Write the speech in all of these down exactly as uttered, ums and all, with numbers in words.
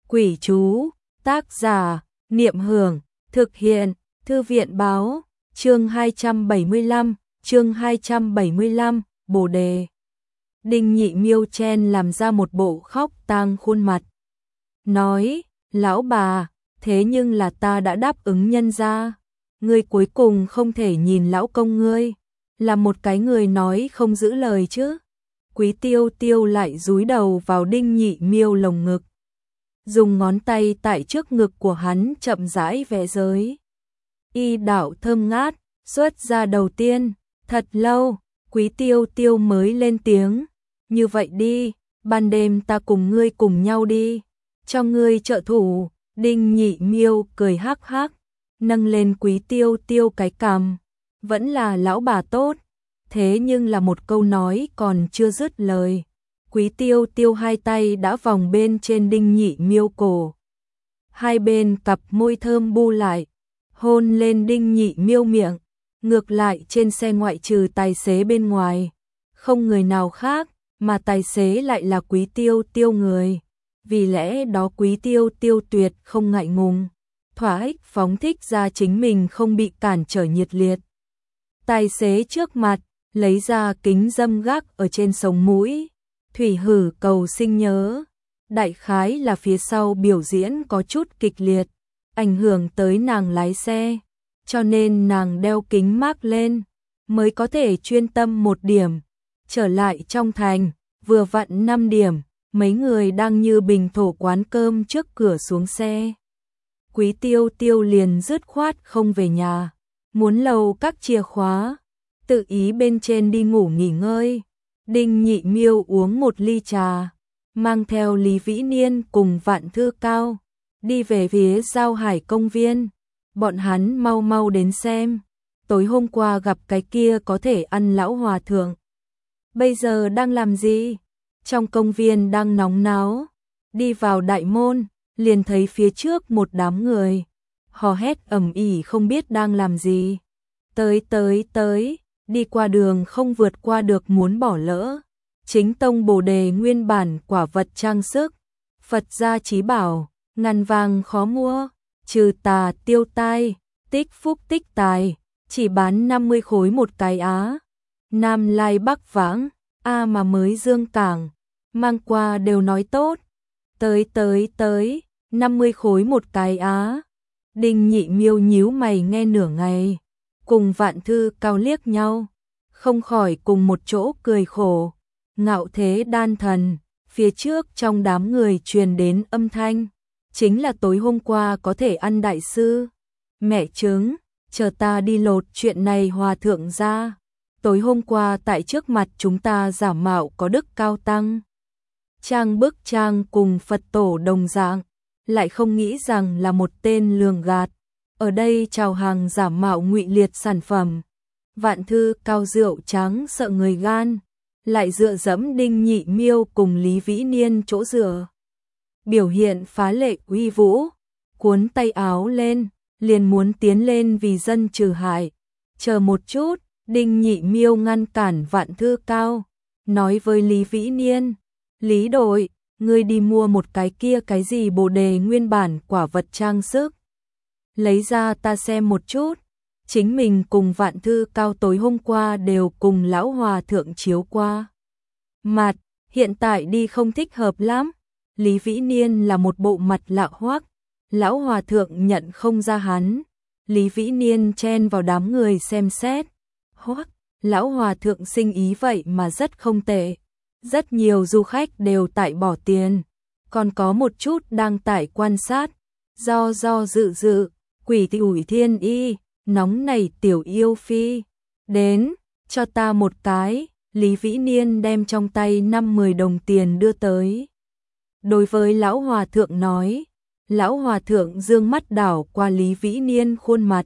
Quỷ chú, tác giả, Niệm Hưởng, thực hiện, Thư viện báo, chương hai trăm bảy mươi lăm, chương hai trăm bảy mươi lăm, Bồ đề. Đinh Nhị Miêu chen làm ra một bộ khóc tang khuôn mặt. Nói, lão bà, thế nhưng là ta đã đáp ứng nhân gia. Ngươi cuối cùng không thể nhìn lão công ngươi, là một cái người nói không giữ lời chứ. Quý Tiêu Tiêu lại dúi đầu vào Đinh Nhị Miêu lồng ngực, dùng ngón tay tại trước ngực của hắn chậm rãi vẽ giới. Y đạo thơm ngát, xuất ra đầu tiên, thật lâu, Quý Tiêu Tiêu mới lên tiếng, như vậy đi, ban đêm ta cùng ngươi cùng nhau đi, cho ngươi trợ thủ. Đinh Nhị Miêu cười hắc hắc, nâng lên Quý Tiêu Tiêu cái cằm, vẫn là lão bà tốt. Thế nhưng là một câu nói còn chưa dứt lời, Quý Tiêu Tiêu hai tay đã vòng bên trên Đinh Nhị Miêu cổ, hai bên cặp môi thơm bu lại, hôn lên Đinh Nhị Miêu miệng. Ngược lại trên xe ngoại trừ tài xế bên ngoài, không người nào khác, mà tài xế lại là Quý Tiêu Tiêu người. Vì lẽ đó Quý Tiêu Tiêu tuyệt không ngại ngùng, thỏa ích phóng thích ra chính mình không bị cản trở nhiệt liệt. Tài xế trước mặt, lấy ra kính dâm gác ở trên sống mũi, thủy hử cầu sinh nhớ. Đại khái là phía sau biểu diễn có chút kịch liệt, ảnh hưởng tới nàng lái xe, cho nên nàng đeo kính mác lên, mới có thể chuyên tâm một điểm. Trở lại trong thành, vừa vặn năm điểm, mấy người đang như bình thổ quán cơm trước cửa xuống xe. Quý Tiêu Tiêu liền dứt khoát không về nhà, muốn lầu các chìa khóa, tự ý bên trên đi ngủ nghỉ ngơi. Đinh Nhị Miêu uống một ly trà, mang theo Lý Vĩ Niên cùng Vạn Thư Cao, đi về phía Giao Hải công viên. Bọn hắn mau mau đến xem, tối hôm qua gặp cái kia có thể ăn lão hòa thượng, bây giờ đang làm gì? Trong công viên đang nóng náo, đi vào đại môn, liền thấy phía trước một đám người, hò hét ầm ĩ không biết đang làm gì. Tới tới tới, đi qua đường không vượt qua được muốn bỏ lỡ. Chính tông Bồ đề nguyên bản quả vật trang sức, Phật gia chí bảo, ngàn vàng khó mua, trừ tà tiêu tai, tích phúc tích tài, chỉ bán năm mươi khối một cái á. Nam lai bắc vãng, a mà mới dương cảng, mang qua đều nói tốt. Tới tới tới, năm mươi khối một cái á. Đinh Nhị Miêu nhíu mày nghe nửa ngày, cùng Vạn Thư Cao liếc nhau, không khỏi cùng một chỗ cười khổ. Ngạo thế đan thần, phía trước trong đám người truyền đến âm thanh, chính là tối hôm qua có thể ăn đại sư. Mẹ chứng, chờ ta đi lột chuyện này hòa thượng ra. Tối hôm qua tại trước mặt chúng ta giả mạo có đức cao tăng, trang bức trang cùng Phật tổ đồng dạng, lại không nghĩ rằng là một tên lường gạt, ở đây chào hàng giả mạo ngụy liệt sản phẩm. Vạn Thư Cao rượu trắng sợ người gan, lại dựa dẫm Đinh Nhị Miêu cùng Lý Vĩ Niên chỗ dựa, biểu hiện phá lệ uy vũ, cuốn tay áo lên, liền muốn tiến lên vì dân trừ hại. Chờ một chút, Đinh Nhị Miêu ngăn cản Vạn Thư Cao, nói với Lý Vĩ Niên, Lý đội, ngươi đi mua một cái kia cái gì Bồ đề nguyên bản quả vật trang sức, lấy ra ta xem một chút. Chính mình cùng Vạn Thư Cao tối hôm qua đều cùng lão hòa thượng chiếu qua mặt, hiện tại đi không thích hợp lắm. Lý Vĩ Niên là một bộ mặt lạ hoắc, lão hòa thượng nhận không ra hắn. Lý Vĩ Niên chen vào đám người xem xét, hoắc, lão hòa thượng sinh ý vậy mà rất không tệ. Rất nhiều du khách đều tại bỏ tiền, còn có một chút đang tại quan sát. Do do dự dự, quỷ ủi thiên y, nóng này tiểu yêu phi, đến, cho ta một cái. Lý Vĩ Niên đem trong tay năm mười đồng tiền đưa tới. Đối với lão hòa thượng nói, lão hòa thượng dương mắt đảo qua Lý Vĩ Niên khuôn mặt.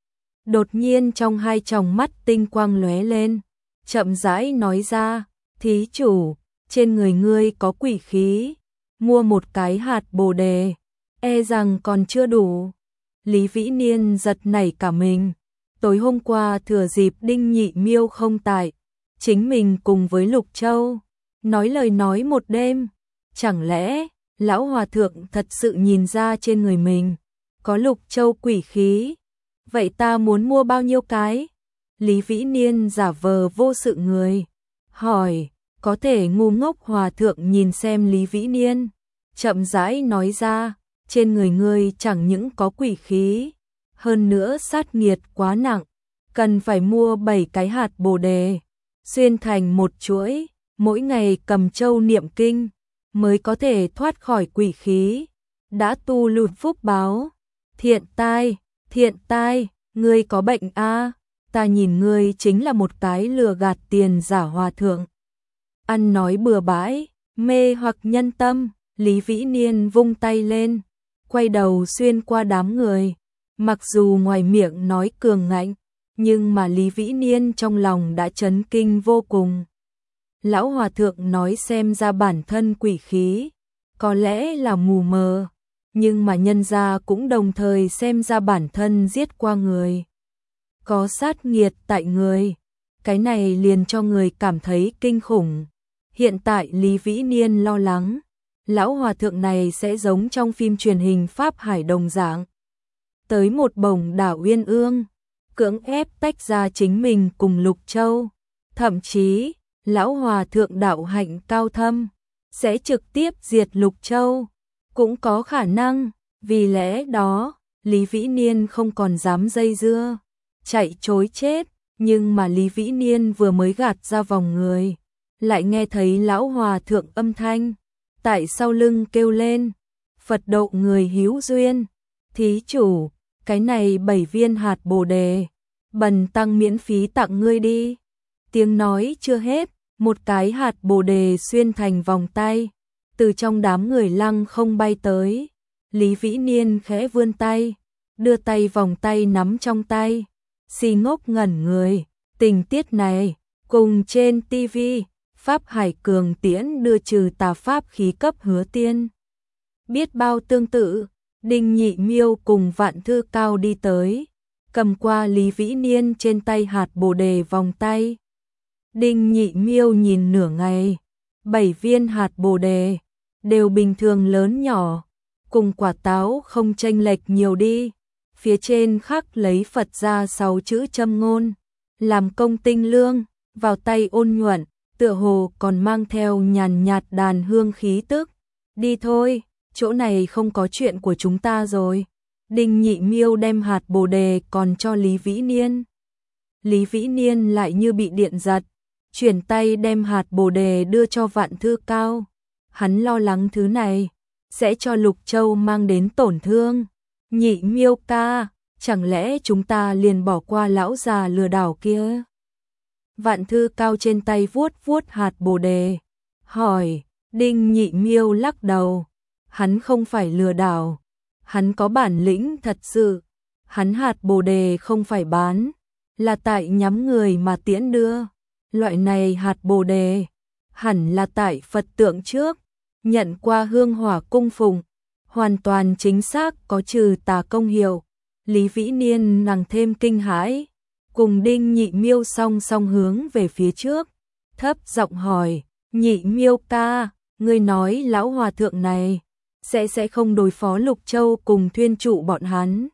Đột nhiên trong hai tròng mắt tinh quang lóe lên, chậm rãi nói ra, thí chủ, trên người ngươi có quỷ khí, mua một cái hạt bồ đề, e rằng còn chưa đủ. Lý Vĩ Niên giật nảy cả mình, tối hôm qua thừa dịp Đinh Nhị Miêu không tại, chính mình cùng với Lục Châu nói lời nói một đêm, chẳng lẽ Lão hòa thượng thật sự nhìn ra trên người mình có lục châu quỷ khí. Vậy ta muốn mua bao nhiêu cái? Lý Vĩ Niên giả vờ vô sự người, hỏi. Có thể ngu ngốc hòa thượng nhìn xem Lý Vĩ Niên, chậm rãi nói ra, trên người ngươi chẳng những có quỷ khí, hơn nữa sát nghiệt quá nặng, cần phải mua bảy cái hạt bồ đề, xuyên thành một chuỗi, mỗi ngày cầm châu niệm kinh, mới có thể thoát khỏi quỷ khí, đã tu lụt phúc báo. Thiện tai, thiện tai, ngươi có bệnh a? Ta nhìn ngươi chính là một cái lừa gạt tiền giả hòa thượng. Ăn nói bừa bãi, mê hoặc nhân tâm. Lý Vĩ Niên vung tay lên, quay đầu xuyên qua đám người. Mặc dù ngoài miệng nói cường ngạnh, nhưng mà Lý Vĩ Niên trong lòng đã chấn kinh vô cùng. Lão hòa thượng nói xem ra bản thân quỷ khí, có lẽ là mù mờ, nhưng mà nhân gia cũng đồng thời xem ra bản thân giết qua người, có sát nghiệt tại người. Cái này liền cho người cảm thấy kinh khủng. Hiện tại Lý Vĩ Niên lo lắng, lão hòa thượng này sẽ giống trong phim truyền hình Pháp Hải đồng dạng, tới một bổng đảo Uyên Ương, cưỡng ép tách ra chính mình cùng Lục Châu. Thậm chí, lão hòa thượng đạo hạnh cao thâm, sẽ trực tiếp diệt Lục Châu, cũng có khả năng. Vì lẽ đó, Lý Vĩ Niên không còn dám dây dưa, chạy trối chết. Nhưng mà Lý Vĩ Niên vừa mới gạt ra vòng người, lại nghe thấy lão hòa thượng âm thanh tại sau lưng kêu lên, Phật độ người hữu duyên, thí chủ, cái này bảy viên hạt bồ đề, bần tăng miễn phí tặng ngươi đi. Tiếng nói chưa hết, một cái hạt bồ đề xuyên thành vòng tay, từ trong đám người lăng không bay tới. Lý Vĩ Niên khẽ vươn tay, đưa tay vòng tay nắm trong tay, si ngốc ngẩn người. Tình tiết này, cùng trên ti vi, Pháp Hải Cường Tiễn đưa trừ tà pháp khí cấp Hứa Tiên. Biết bao tương tự, Đinh Nhị Miêu cùng Vạn Thư Cao đi tới, cầm qua Lý Vĩ Niên trên tay hạt bồ đề vòng tay. Đinh Nhị Miêu nhìn nửa ngày, bảy viên hạt bồ đề, đều bình thường lớn nhỏ, cùng quả táo không chênh lệch nhiều đi. Phía trên khắc lấy Phật ra sáu chữ châm ngôn, làm công tinh lương, vào tay ôn nhuận, tựa hồ còn mang theo nhàn nhạt đàn hương khí tức. Đi thôi, chỗ này không có chuyện của chúng ta rồi. Đinh Nhị Miêu đem hạt bồ đề còn cho Lý Vĩ Niên. Lý Vĩ Niên lại như bị điện giật, chuyển tay đem hạt bồ đề đưa cho Vạn Thư Cao. Hắn lo lắng thứ này sẽ cho Lục Châu mang đến tổn thương. Nhị Miêu ca, chẳng lẽ chúng ta liền bỏ qua lão già lừa đảo kia? Vạn Thư Cao trên tay vuốt vuốt hạt bồ đề, hỏi. Đinh Nhị Miêu lắc đầu, hắn không phải lừa đảo, hắn có bản lĩnh thật sự. Hắn hạt bồ đề không phải bán, là tại nhắm người mà tiễn đưa. Loại này hạt bồ đề, hẳn là tại Phật tượng trước, nhận qua hương hỏa cung phụng, hoàn toàn chính xác có trừ tà công hiệu. Lý Vĩ Niên càng thêm kinh hãi, cùng Đinh Nhị Miêu song song hướng về phía trước, thấp giọng hỏi, Nhị Miêu ca, ngươi nói lão hòa thượng này sẽ sẽ không đối phó Lục Châu cùng thuyên trụ bọn hắn?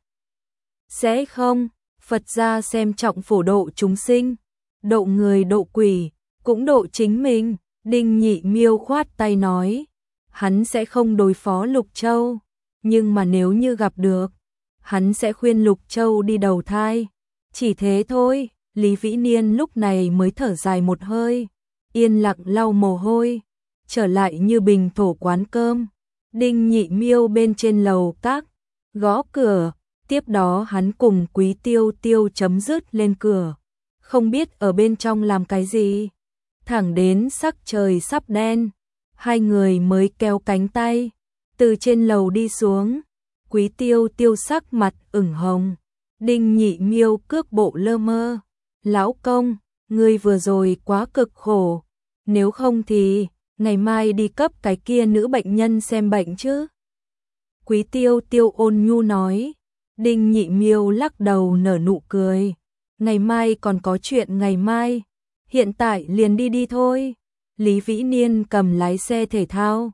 Sẽ không, Phật gia xem trọng phổ độ chúng sinh, độ người độ quỷ, cũng độ chính mình. Đinh Nhị Miêu khoát tay nói, hắn sẽ không đối phó Lục Châu, nhưng mà nếu như gặp được, hắn sẽ khuyên Lục Châu đi đầu thai. Chỉ thế thôi. Lý Vĩ Niên lúc này mới thở dài một hơi, yên lặng lau mồ hôi, trở lại như bình thổ quán cơm. Đinh Nhị Miêu bên trên lầu các, gõ cửa, tiếp đó hắn cùng Quý Tiêu Tiêu chấm dứt lên cửa, không biết ở bên trong làm cái gì. Thẳng đến sắc trời sắp đen, hai người mới kéo cánh tay, từ trên lầu đi xuống. Quý Tiêu Tiêu sắc mặt ửng hồng, Đinh Nhị Miêu cước bộ lơ mơ. Lão công, ngươi vừa rồi quá cực khổ, nếu không thì ngày mai đi cấp cái kia nữ bệnh nhân xem bệnh chứ. Quý Tiêu Tiêu ôn nhu nói. Đinh Nhị Miêu lắc đầu nở nụ cười, ngày mai còn có chuyện ngày mai, hiện tại liền đi đi thôi. Lý Vĩ Niên cầm lái xe thể thao,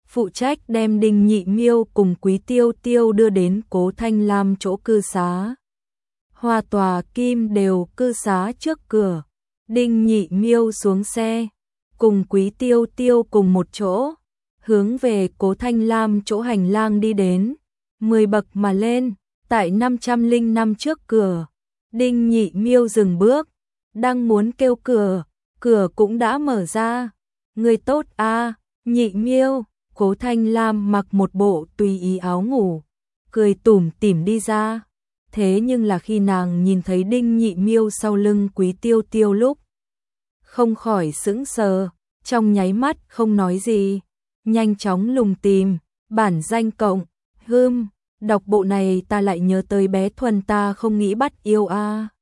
phụ trách đem Đinh Nhị Miêu cùng Quý Tiêu Tiêu đưa đến Cố Thanh Lam chỗ cư xá. Hoa Tòa Kim đều cư xá trước cửa. Đinh Nhị Miêu xuống xe, cùng Quý Tiêu Tiêu cùng một chỗ, hướng về Cố Thanh Lam chỗ hành lang đi đến, mười bậc mà lên, tại năm trăm lẻ năm trước cửa. Đinh Nhị Miêu dừng bước, đang muốn kêu cửa, cửa cũng đã mở ra. Người tốt a, Nhị Miêu. Cố Thanh Lam mặc một bộ tùy ý áo ngủ, cười tủm tỉm đi ra. Thế nhưng là khi nàng nhìn thấy Đinh Nhị Miêu sau lưng Quý Tiêu Tiêu lúc, không khỏi sững sờ, trong nháy mắt không nói gì, nhanh chóng lùng tìm, bản danh cộng, hưm, đọc bộ này ta lại nhớ tới bé Thuần ta không nghĩ bắt yêu a.